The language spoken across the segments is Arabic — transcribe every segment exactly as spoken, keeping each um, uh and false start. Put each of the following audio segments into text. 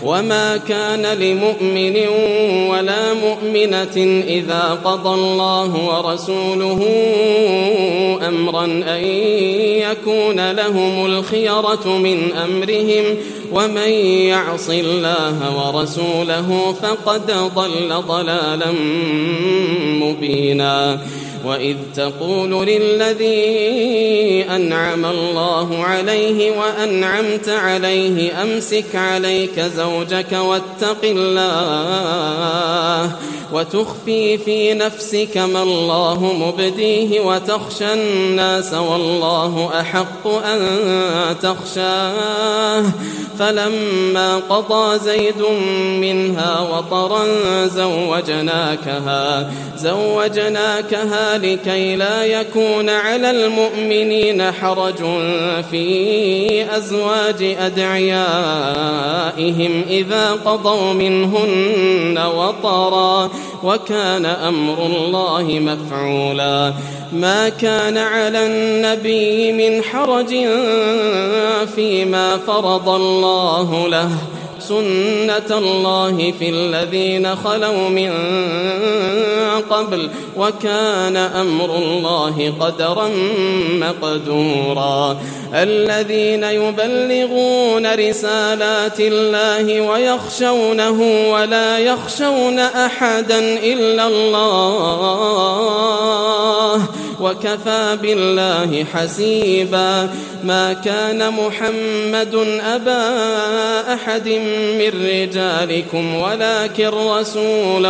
وما كان لمؤمن ولا مؤمنة إذا قضى الله ورسوله أمرا أن يكون لهم الخيرة من أمرهم ومن يعص الله ورسوله فقد ضل ضلالا مبينا. وإذ تقول للذي أنعم الله عليه وأنعمت عليه أمسك عليك زوجك واتق الله وتخفي في نفسك ما الله مبديه وتخشى الناس والله أحق أن تخشاه فلما قضى زيد منها وطرا زوجناكها زوجناكها لكي لا يكون على المؤمنين حرج في أزواج أدعيائهم إذا قضوا منهن وطرا وكان أمر الله مفعولا. ما كان على النبي من حرج فيما فرض الله له سنة الله في الذين خلوا من قبل وكان أمر الله قدرا مقدورا. الذين يبلغون رسالات الله ويخشونه ولا يخشون أحدا إلا الله وكفى بالله حسيبا. ما كان محمد أبا أحد من رجالكم ولكن رسول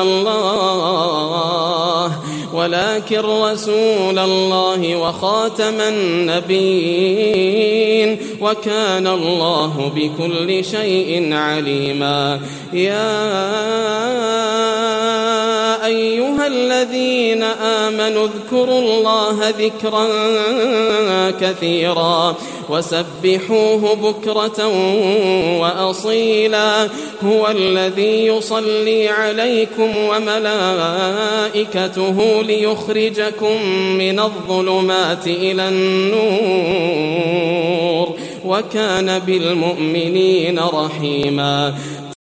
الله ولكن رسول الله وخاتم النبيين وكان الله بكل شيء عليما. يا أيها الذين آمنوا اذكروا الله ذكرا كثيرا وسبحوه بكرة وأصيلا. هو الذي يصلي عليكم وملائكته ليخرجكم من الظلمات إلى النور وكان بالمؤمنين رحيما.